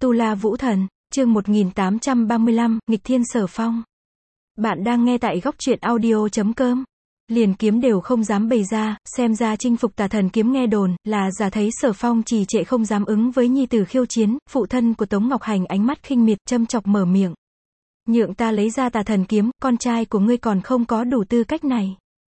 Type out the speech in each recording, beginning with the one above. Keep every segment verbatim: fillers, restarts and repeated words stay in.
Tu La Vũ Thần, chương một nghìn tám trăm ba mươi lăm, nghịch thiên Sở Phong. Bạn đang nghe tại góc truyện audio chấm com. Liền kiếm đều không dám bày ra, xem ra chinh phục tà thần kiếm nghe đồn, là giả thấy Sở Phong trì trệ không dám ứng với nhi tử khiêu chiến, phụ thân của Tống Ngọc Hành ánh mắt khinh miệt, châm chọc mở miệng. Nhượng ta lấy ra tà thần kiếm, con trai của ngươi còn không có đủ tư cách này.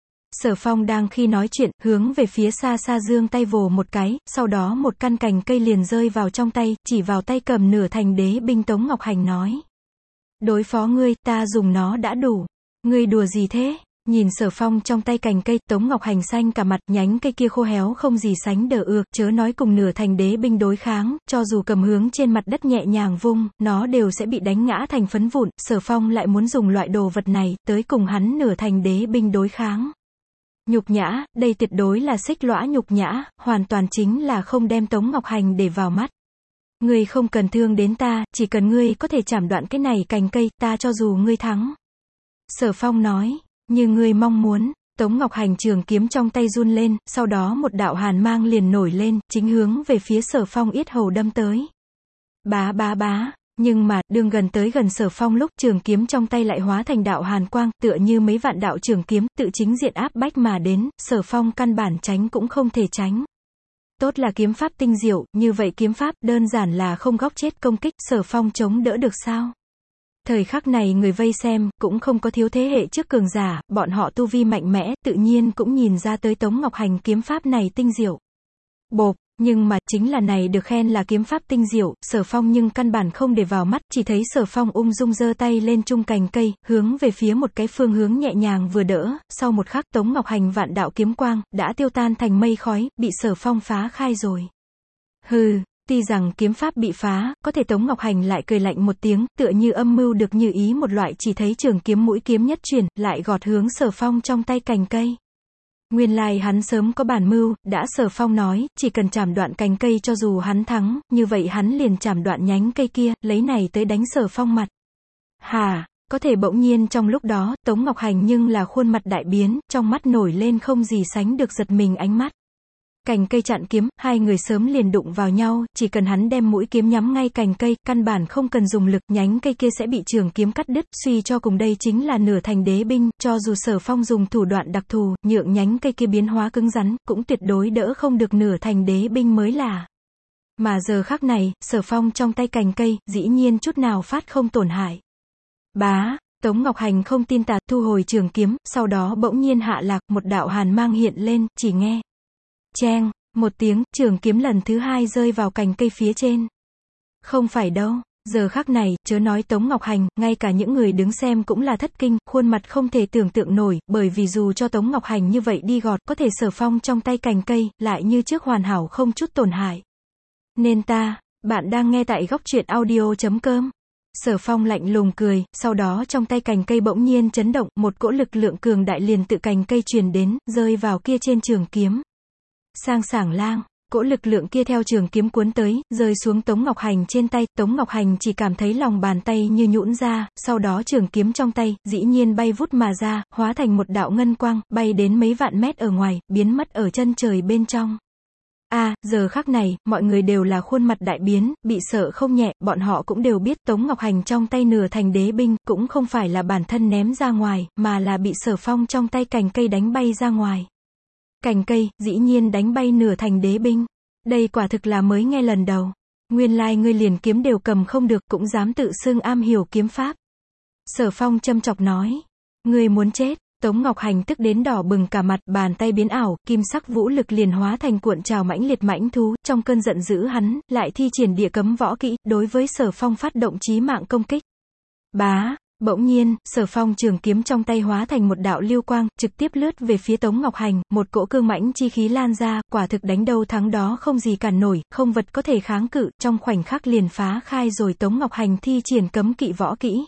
Sở Phong đang khi nói chuyện, hướng về phía xa xa giương tay vồ một cái, sau đó một căn cành cây liền rơi vào trong tay, chỉ vào tay cầm nửa thành đế binh Tống Ngọc Hành nói. Đối phó ngươi, ta dùng nó đã đủ. Ngươi đùa gì thế? Nhìn Sở Phong trong tay cành cây, Tống Ngọc Hành xanh cả mặt, nhánh cây kia khô héo không gì sánh đỡ ược, chớ nói cùng nửa thành đế binh đối kháng, cho dù cầm hướng trên mặt đất nhẹ nhàng vung, nó đều sẽ bị đánh ngã thành phấn vụn, Sở Phong lại muốn dùng loại đồ vật này, tới cùng hắn nửa thành đế binh đối kháng. Nhục nhã, đây tuyệt đối là xích lõa nhục nhã, hoàn toàn chính là không đem Tống Ngọc Hành để vào mắt. Ngươi không cần thương đến ta, chỉ cần ngươi có thể chảm đoạn cái này cành cây, ta cho dù ngươi thắng. Sở Phong nói, như ngươi mong muốn. Tống Ngọc Hành trường kiếm trong tay run lên, sau đó một đạo hàn mang liền nổi lên, chính hướng về phía Sở Phong yết hầu đâm tới. Bá bá bá. Nhưng mà, đường gần tới gần Sở Phong lúc trường kiếm trong tay lại hóa thành đạo hàn quang, tựa như mấy vạn đạo trường kiếm, tự chính diện áp bách mà đến, Sở Phong căn bản tránh cũng không thể tránh. Tốt là kiếm pháp tinh diệu, như vậy kiếm pháp, đơn giản là không góc chết công kích, Sở Phong chống đỡ được sao? Thời khắc này người vây xem, cũng không có thiếu thế hệ trước cường giả, bọn họ tu vi mạnh mẽ, tự nhiên cũng nhìn ra tới Tống Ngọc Hành kiếm pháp này tinh diệu. Bộp. Nhưng mà, chính là này được khen là kiếm pháp tinh diệu, Sở Phong nhưng căn bản không để vào mắt, chỉ thấy Sở Phong ung dung giơ tay lên trung cành cây, hướng về phía một cái phương hướng nhẹ nhàng vừa đỡ, sau một khắc Tống Ngọc Hành vạn đạo kiếm quang, đã tiêu tan thành mây khói, bị Sở Phong phá khai rồi. Hừ, tuy rằng kiếm pháp bị phá, có thể Tống Ngọc Hành lại cười lạnh một tiếng, tựa như âm mưu được như ý một loại, chỉ thấy trường kiếm mũi kiếm nhất chuyển, lại gọt hướng Sở Phong trong tay cành cây. Nguyên lai like hắn sớm có bản mưu, đã Sở Phong nói, chỉ cần chảm đoạn cành cây cho dù hắn thắng, như vậy hắn liền chảm đoạn nhánh cây kia, lấy này tới đánh Sở Phong mặt. Hà, có thể bỗng nhiên trong lúc đó, Tống Ngọc Hành nhưng là khuôn mặt đại biến, trong mắt nổi lên không gì sánh được giật mình ánh mắt. Cành cây chặn kiếm, hai người sớm liền đụng vào nhau, chỉ cần hắn đem mũi kiếm nhắm ngay cành cây, căn bản không cần dùng lực, nhánh cây kia sẽ bị trường kiếm cắt đứt, suy cho cùng đây chính là nửa thành đế binh, cho dù Sở Phong dùng thủ đoạn đặc thù, nhượng nhánh cây kia biến hóa cứng rắn, cũng tuyệt đối đỡ không được nửa thành đế binh mới là. Mà giờ khắc này, Sở Phong trong tay cành cây, dĩ nhiên chút nào phát không tổn hại. Bá. Tống Ngọc Hành không tin tà, thu hồi trường kiếm, sau đó bỗng nhiên hạ lạc, một đạo hàn mang hiện lên, chỉ nghe. Cheng, một tiếng, trường kiếm lần thứ hai rơi vào cành cây phía trên. Không phải đâu, giờ khắc này, chớ nói Tống Ngọc Hành, ngay cả những người đứng xem cũng là thất kinh, khuôn mặt không thể tưởng tượng nổi, bởi vì dù cho Tống Ngọc Hành như vậy đi gọt, có thể Sở Phong trong tay cành cây, lại như trước hoàn hảo không chút tổn hại. Nên ta, bạn đang nghe tại góc truyện audio chấm com. Sở Phong lạnh lùng cười, sau đó trong tay cành cây bỗng nhiên chấn động, một cỗ lực lượng cường đại liền tự cành cây truyền đến, rơi vào kia trên trường kiếm. Sang sảng lang, cỗ lực lượng kia theo trường kiếm cuốn tới, rơi xuống Tống Ngọc Hành trên tay, Tống Ngọc Hành chỉ cảm thấy lòng bàn tay như nhũn ra, sau đó trường kiếm trong tay, dĩ nhiên bay vút mà ra, hóa thành một đạo ngân quang, bay đến mấy vạn mét ở ngoài, biến mất ở chân trời bên trong. A, à, giờ khắc này, mọi người đều là khuôn mặt đại biến, bị sợ không nhẹ, bọn họ cũng đều biết Tống Ngọc Hành trong tay nửa thành đế binh, cũng không phải là bản thân ném ra ngoài, mà là bị Sở Phong trong tay cành cây đánh bay ra ngoài. Cành cây, dĩ nhiên đánh bay nửa thành đế binh. Đây quả thực là mới nghe lần đầu. Nguyên lai like ngươi liền kiếm đều cầm không được, cũng dám tự xưng am hiểu kiếm pháp. Sở Phong châm chọc nói. Ngươi muốn chết. Tống Ngọc Hành tức đến đỏ bừng cả mặt, bàn tay biến ảo, kim sắc vũ lực liền hóa thành cuộn trào mãnh liệt mãnh thú, trong cơn giận dữ hắn, lại thi triển địa cấm võ kỹ, đối với Sở Phong phát động chí mạng công kích. Bá. Bỗng nhiên, Sở Phong trường kiếm trong tay hóa thành một đạo lưu quang, trực tiếp lướt về phía Tống Ngọc Hành, một cỗ cương mãnh chi khí lan ra, quả thực đánh đâu thắng đó không gì cản nổi, không vật có thể kháng cự, trong khoảnh khắc liền phá khai rồi Tống Ngọc Hành thi triển cấm kỵ võ kỹ.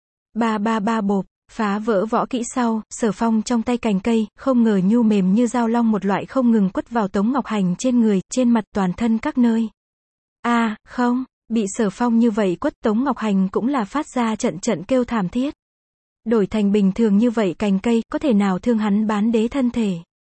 Ba ba ba bộp, phá vỡ võ kỹ sau, Sở Phong trong tay cành cây, không ngờ nhu mềm như dao long một loại không ngừng quất vào Tống Ngọc Hành trên người, trên mặt toàn thân các nơi. A, à, không. Bị Sở Phong như vậy quất, Tống Ngọc Hành cũng là phát ra trận trận kêu thảm thiết. Đổi thành bình thường như vậy cành cây, có thể nào thương hắn bán đế thân thể.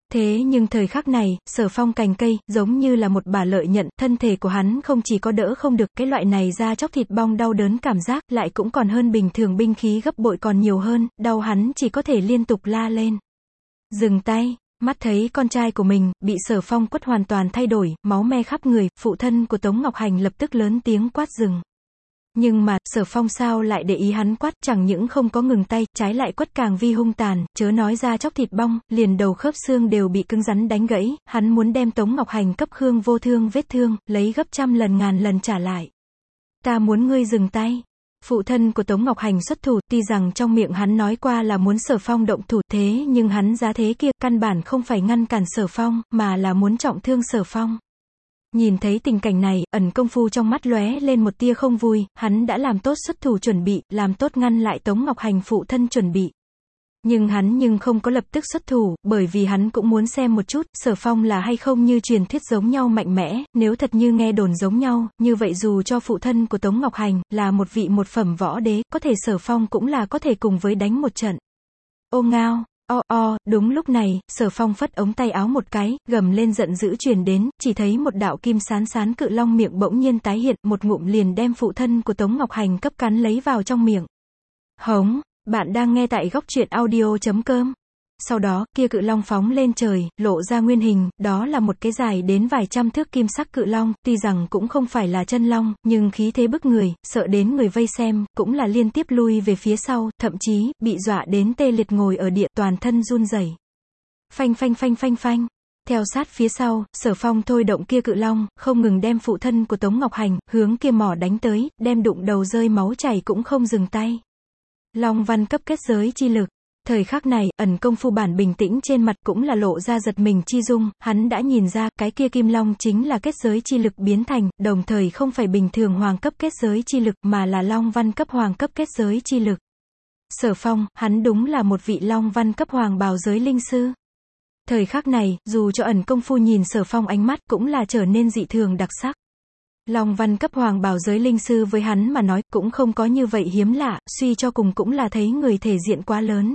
Thế nhưng thời khắc này, Sở Phong cành cây, giống như là một bả lợi nhận, thân thể của hắn không chỉ có đỡ không được, cái loại này da chóc thịt bong đau đớn cảm giác, lại cũng còn hơn bình thường binh khí gấp bội còn nhiều hơn, đau hắn chỉ có thể liên tục la lên. Dừng tay, mắt thấy con trai của mình, bị Sở Phong quất hoàn toàn thay đổi, máu me khắp người, phụ thân của Tống Ngọc Hành lập tức lớn tiếng quát dừng. Nhưng mà, Sở Phong sao lại để ý hắn quát, chẳng những không có ngừng tay, trái lại quất càng vi hung tàn, chớ nói ra chóc thịt bong, liền đầu khớp xương đều bị cứng rắn đánh gãy, hắn muốn đem Tống Ngọc Hành cấp Khương Vô Thương vết thương, lấy gấp trăm lần ngàn lần trả lại. Ta muốn ngươi dừng tay. Phụ thân của Tống Ngọc Hành xuất thủ, tuy rằng trong miệng hắn nói qua là muốn Sở Phong động thủ, thế nhưng hắn giá thế kia, căn bản không phải ngăn cản Sở Phong, mà là muốn trọng thương Sở Phong. Nhìn thấy tình cảnh này, Ẩn Công Phu trong mắt lóe lên một tia không vui, hắn đã làm tốt xuất thủ chuẩn bị, làm tốt ngăn lại Tống Ngọc Hành phụ thân chuẩn bị. Nhưng hắn nhưng không có lập tức xuất thủ, bởi vì hắn cũng muốn xem một chút, Sở Phong là hay không như truyền thuyết giống nhau mạnh mẽ, nếu thật như nghe đồn giống nhau, như vậy dù cho phụ thân của Tống Ngọc Hành, là một vị một phẩm võ đế, có thể Sở Phong cũng là có thể cùng với đánh một trận. Ô ngao, o o, đúng lúc này, Sở Phong phất ống tay áo một cái, gầm lên giận dữ truyền đến, chỉ thấy một đạo kim sán sán cự long miệng bỗng nhiên tái hiện, một ngụm liền đem phụ thân của Tống Ngọc Hành cấp cắn lấy vào trong miệng. Hống, bạn đang nghe tại góc truyện audio chấm com. Sau đó, kia cự long phóng lên trời, lộ ra nguyên hình, đó là một cái dài đến vài trăm thước kim sắc cự long, tuy rằng cũng không phải là chân long, nhưng khí thế bức người, sợ đến người vây xem, cũng là liên tiếp lui về phía sau, thậm chí, bị dọa đến tê liệt ngồi ở địa, toàn thân run rẩy. Phanh phanh phanh phanh phanh. Theo sát phía sau, Sở Phong thôi động kia cự long, không ngừng đem phụ thân của Tống Ngọc Hành, hướng kia mỏ đánh tới, đem đụng đầu rơi máu chảy cũng không dừng tay. Long văn cấp kết giới chi lực. Thời khắc này, Ẩn Công Phu bản bình tĩnh trên mặt cũng là lộ ra giật mình chi dung, hắn đã nhìn ra, cái kia kim long chính là kết giới chi lực biến thành, đồng thời không phải bình thường hoàng cấp kết giới chi lực, mà là long văn cấp hoàng cấp kết giới chi lực. Sở Phong, hắn đúng là một vị long văn cấp hoàng bào giới linh sư. Thời khắc này, dù cho Ẩn Công Phu nhìn Sở Phong ánh mắt cũng là trở nên dị thường đặc sắc. Long văn cấp hoàng bào giới linh sư với hắn mà nói, cũng không có như vậy hiếm lạ, suy cho cùng cũng là thấy người thể diện quá lớn.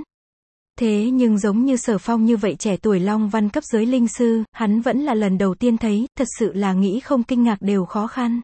Thế nhưng giống như Sở Phong như vậy trẻ tuổi long văn cấp giới linh sư, hắn vẫn là lần đầu tiên thấy, thật sự là nghĩ không kinh ngạc đều khó khăn.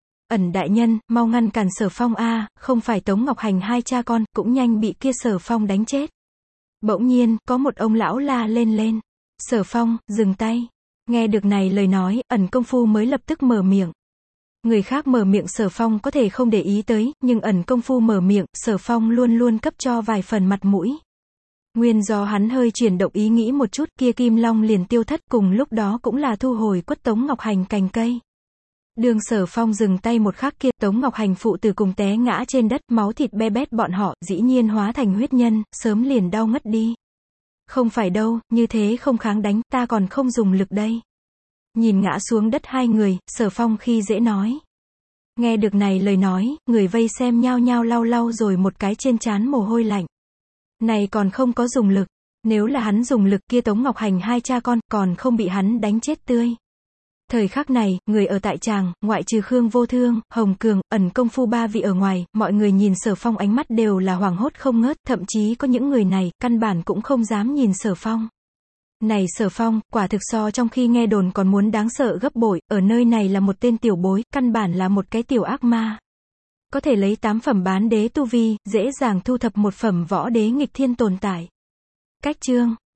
Ẩn đại nhân, mau ngăn cản Sở Phong a, không phải Tống Ngọc Hành hai cha con, cũng nhanh bị kia Sở Phong đánh chết. Bỗng nhiên, có một ông lão la lên lên. Sở Phong, dừng tay. Nghe được này lời nói, Ẩn Công Phu mới lập tức mở miệng. Người khác mở miệng Sở Phong có thể không để ý tới, nhưng Ẩn Công Phu mở miệng, Sở Phong luôn luôn cấp cho vài phần mặt mũi. Nguyên do hắn hơi chuyển động ý nghĩ một chút, kia kim long liền tiêu thất, cùng lúc đó cũng là thu hồi quất Tống Ngọc Hành cành cây. Đường Sở Phong dừng tay một khắc kia, Tống Ngọc Hành phụ tử cùng té ngã trên đất, máu thịt be bét bọn họ, dĩ nhiên hóa thành huyết nhân, sớm liền đau ngất đi. Không phải đâu, như thế không kháng đánh, ta còn không dùng lực đây. Nhìn ngã xuống đất hai người, Sở Phong khi dễ nói. Nghe được này lời nói, người vây xem nhao nhao lau lau rồi một cái trên trán mồ hôi lạnh. Này còn không có dùng lực, nếu là hắn dùng lực kia Tống Ngọc Hành hai cha con, còn không bị hắn đánh chết tươi. Thời khắc này, người ở tại tràng, ngoại trừ Khương Vô Thương, Hồng Cường, Ẩn Công Phu ba vị ở ngoài, mọi người nhìn Sở Phong ánh mắt đều là hoảng hốt không ngớt, thậm chí có những người này, căn bản cũng không dám nhìn Sở Phong. Này Sở Phong, quả thực so trong khi nghe đồn còn muốn đáng sợ gấp bội, ở nơi này là một tên tiểu bối, căn bản là một cái tiểu ác ma. Có thể lấy tám phẩm bán đế tu vi, dễ dàng thu thập một phẩm võ đế nghịch thiên tồn tại. Cách chương